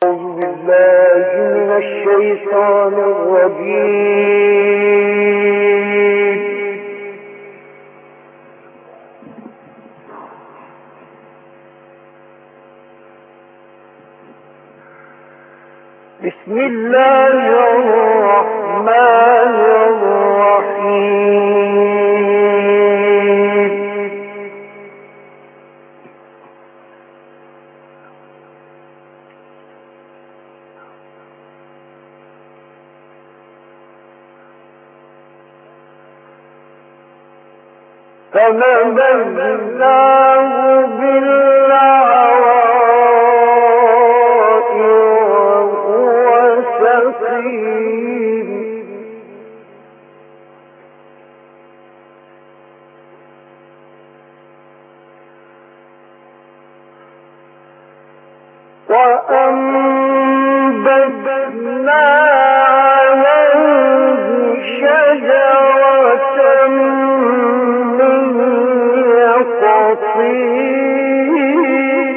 أعوذ بالله من الشيطان الرجيم. بسم الله الرحمن الرحيم. فنبذناه بالعراء وهو سقيم. وأنبتنا عليه شجرة من يقطين.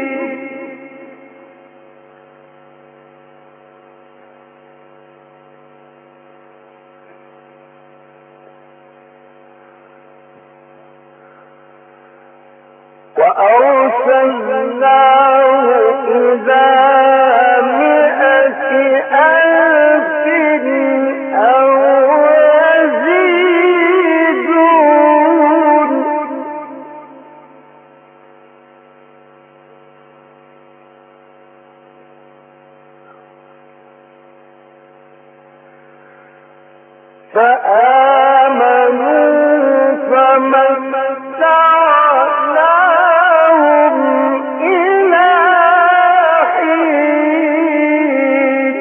وأرسلناه إلى 100,000 أو يزيدون. فآمنوا فمتعناهم إلى حين.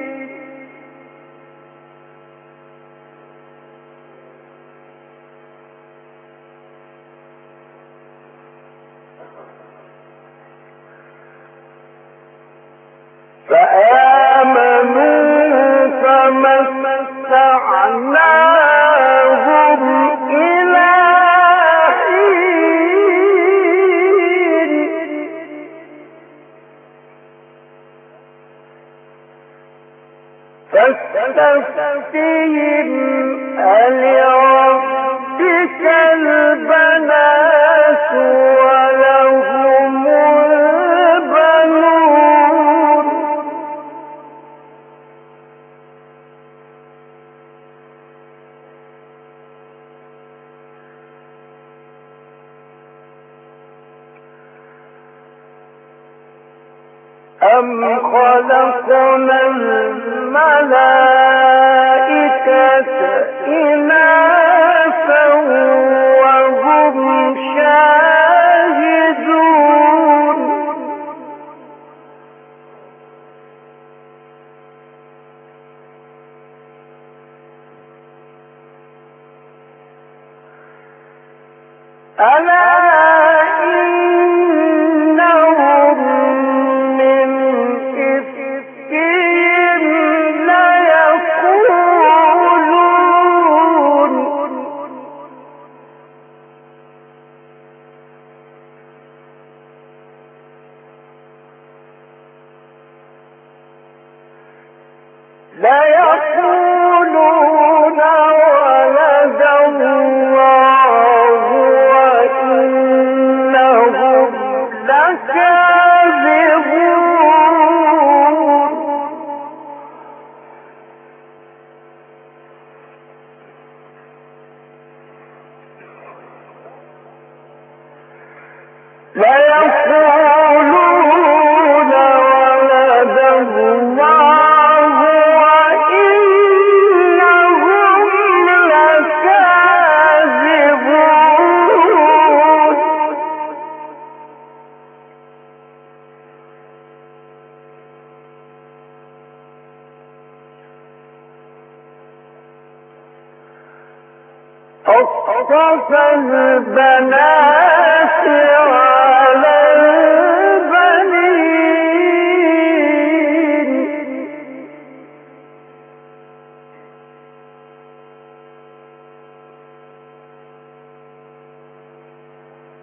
فآمنوا فمتعناهم إلى حين. فاستفتهم ألربك البنات ولهم البنون. أم خلقنا الملائكة إناثا وهم شاهدون. ألا إنهم من إفكهم ليقولون. ولد الله وإنهم لكاذبون. ليقولون ولد الله وإنهم لكاذبون. أصطفى البنات على البنين.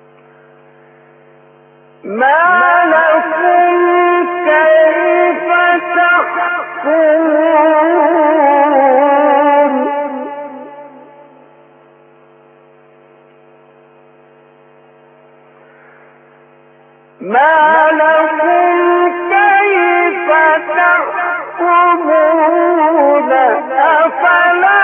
ما لكم كيف تحكمون أفلا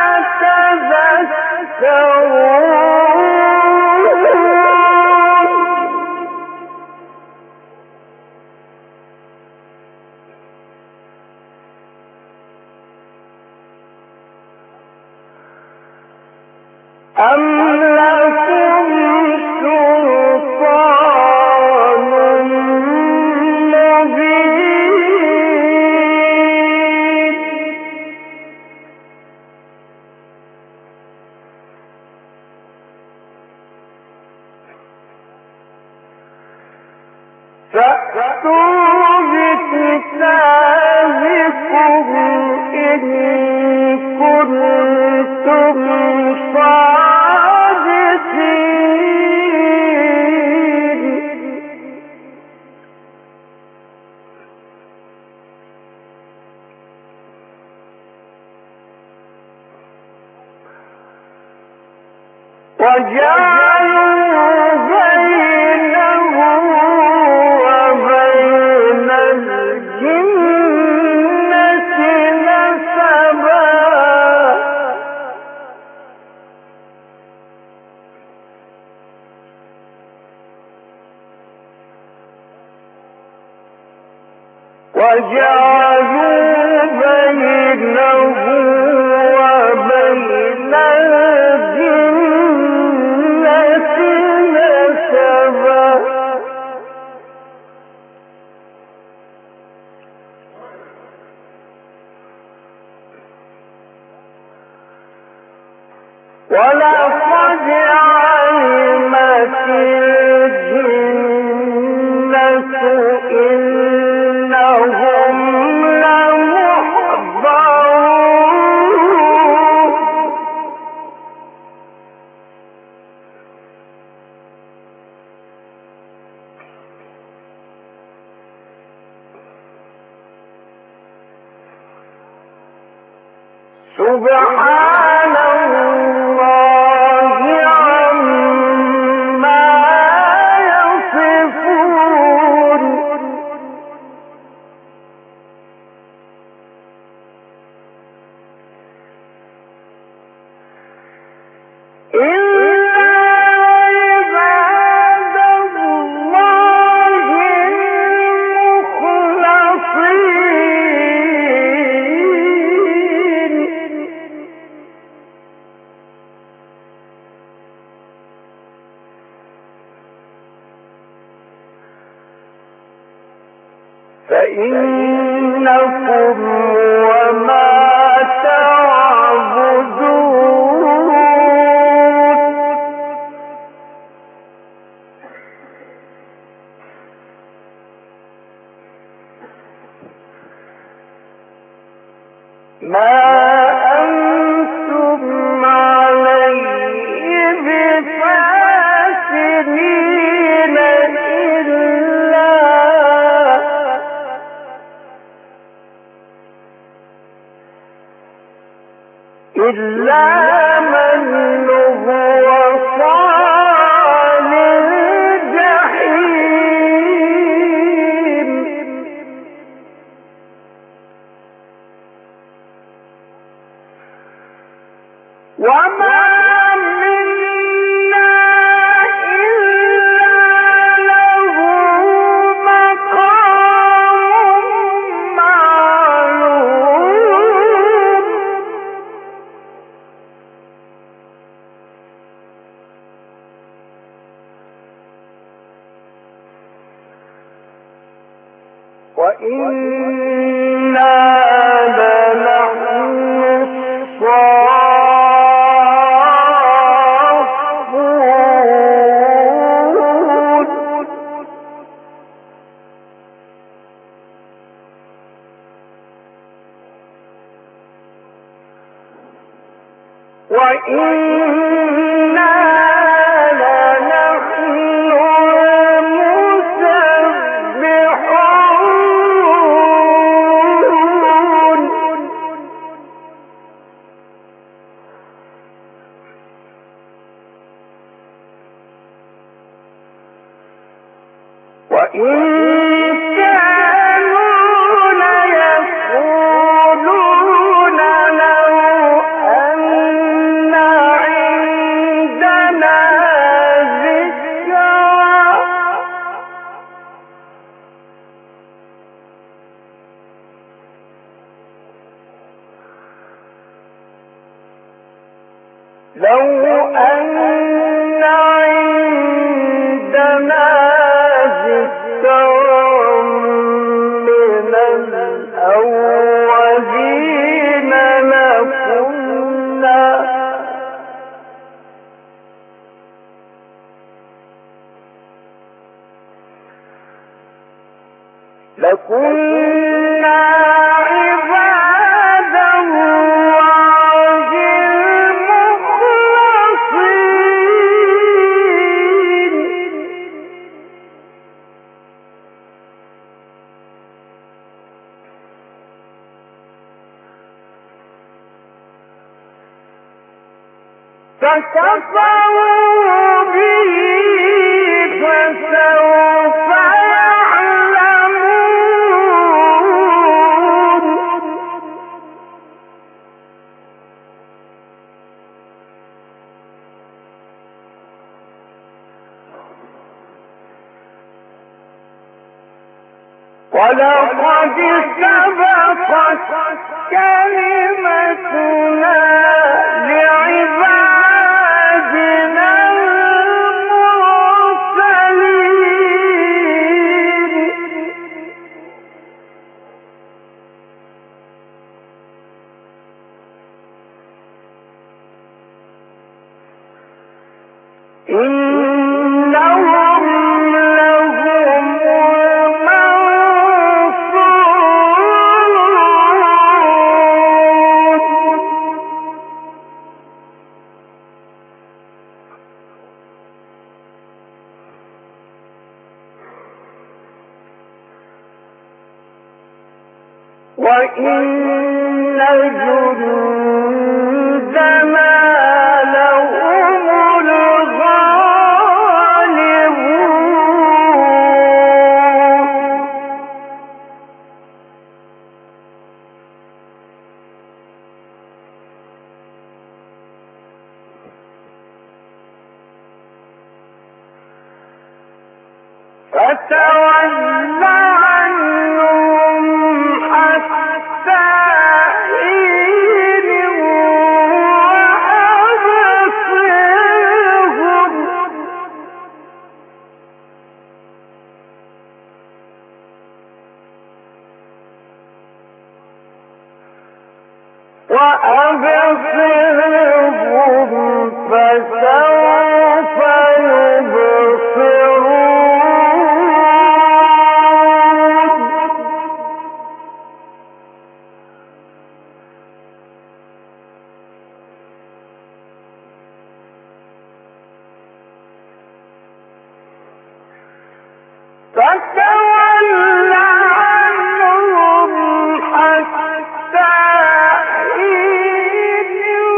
تذكرون أم لكم سلطان مبين فأتوا بكتابكم إن كنتم صادقين وجعلوا بينه وبين الجنة نسبا وجعلوا بينه وبين الجنة نسبا ولقد علمت الجنة إنهم لمحضرون سبحان الله عما يصفون إلا عباد الله المخلصين فإنكم وما تعبدون ما أنتم عليه بفاتنين إلا من هو صال الجحيم وما منا إلا له مقام معلوم وإنا لنحن الصافون وإنا لنحن المسبحون وإن كانوا ليقولون لو أن عندنا ذكرا من الأولين لكنا عباد الله المخلصين. فكفروا به فسوف يعلمون. ولقد سبقت كلمتنا لعبادنا المرسلين. إنهم لهم وإن جندنا لهم الغالبون. فتول عنهم حتى حين وأبصرهم فسوف يبصرون. فتول عنهم حتى حين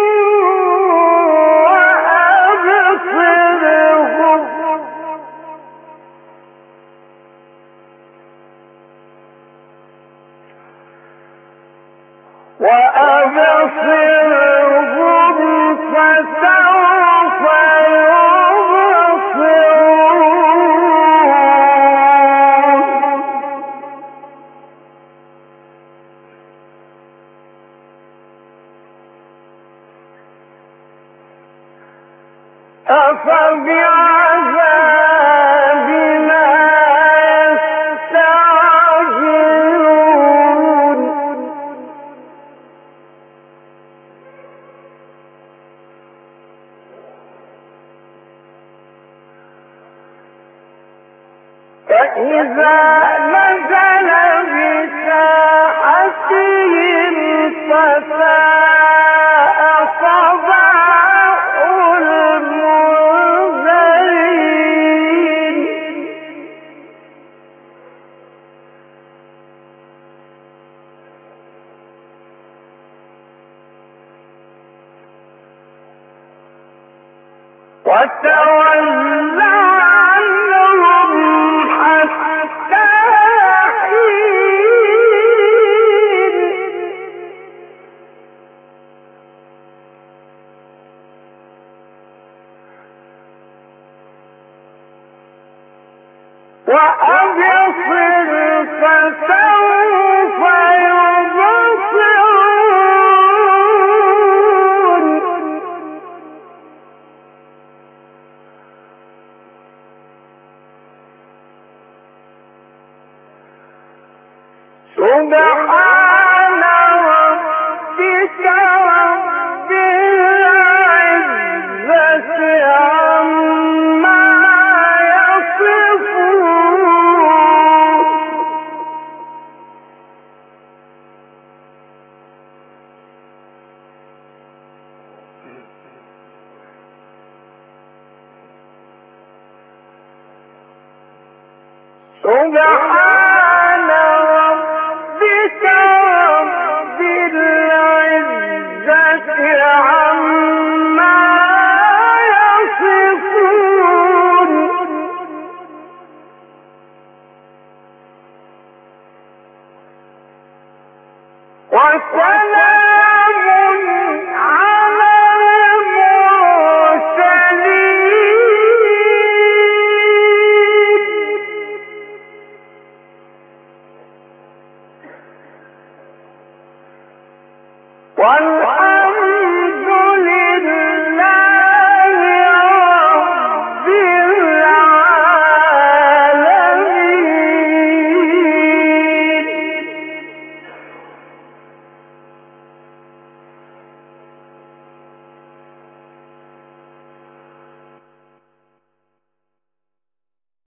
وأبصرهم فسوف أفبعذابنا يستعجلون. فإذا نزل بساحتهم فساء صباح المنذرين. وتول عنهم حتى حين وأبصر فسوف يبصرون. سبحان ربك رب العزة عما يصفون وسلام على المرسلين